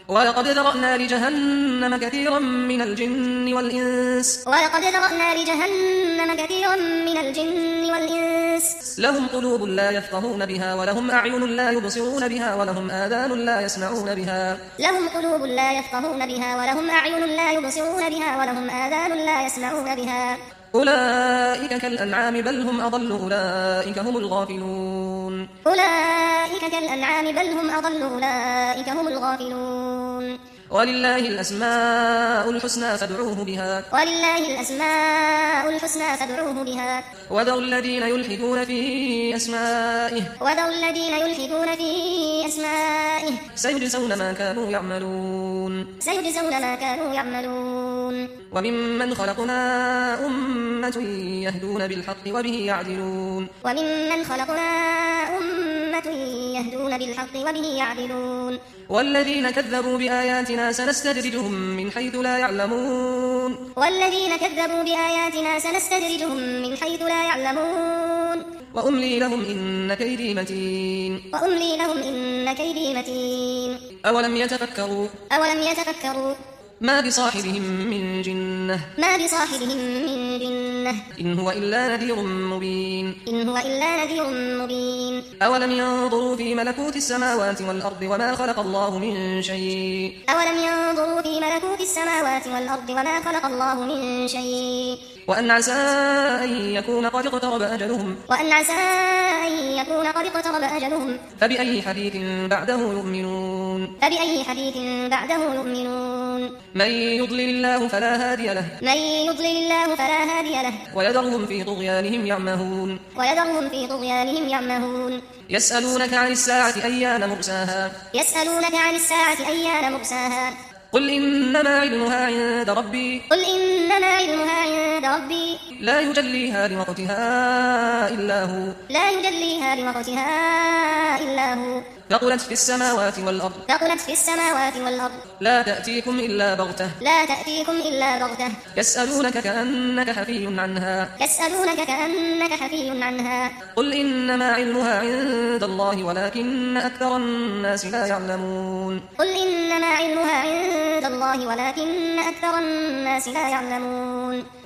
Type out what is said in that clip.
ولقد ذرأنا لجهنم كثيرا من الجن والإنس لهم قلوب لا يفقهون بها ولهم أعين لا يبصرون بها ولهم آذان لا يسمعون بها أولئك كالأنعام بل هم أضل أولئك هم الغافلون ولله الأسماء الحسنى فادعوه بها وذروا الذين يلحدون في أسمائه سيجزون ما كانوا يعملون وممن خلقنا أمة يهدون بالحق وبه يعدلون والذين كذبوا بآياتنا سنستدرجهم من حيث لا يعلمون وأملي لهم إن كيدي متين أولم يتفكروا ما بصاحبهم من جنة إن هو إلا نذير مبين أولم ينظروا في ملكوت السماوات والأرض وما خلق الله من شيء وأن عسى أن يكون قد اقترب أجلهم فبأي حديث بعده يؤمنون من يضلل الله فلا هادي له ويذرهم في طغيانهم يعمهون يسألونك عن الساعة أيان مرساها قل إنما علمها عند ربي لا يجليها لوقتها إلا هو ثقلت في السماوات والأرض لا تأتيكم إلا بغتة يسألونك كأنك حفي عنها قل إنما علمها عند الله ولكن أكثر الناس لا يعلمون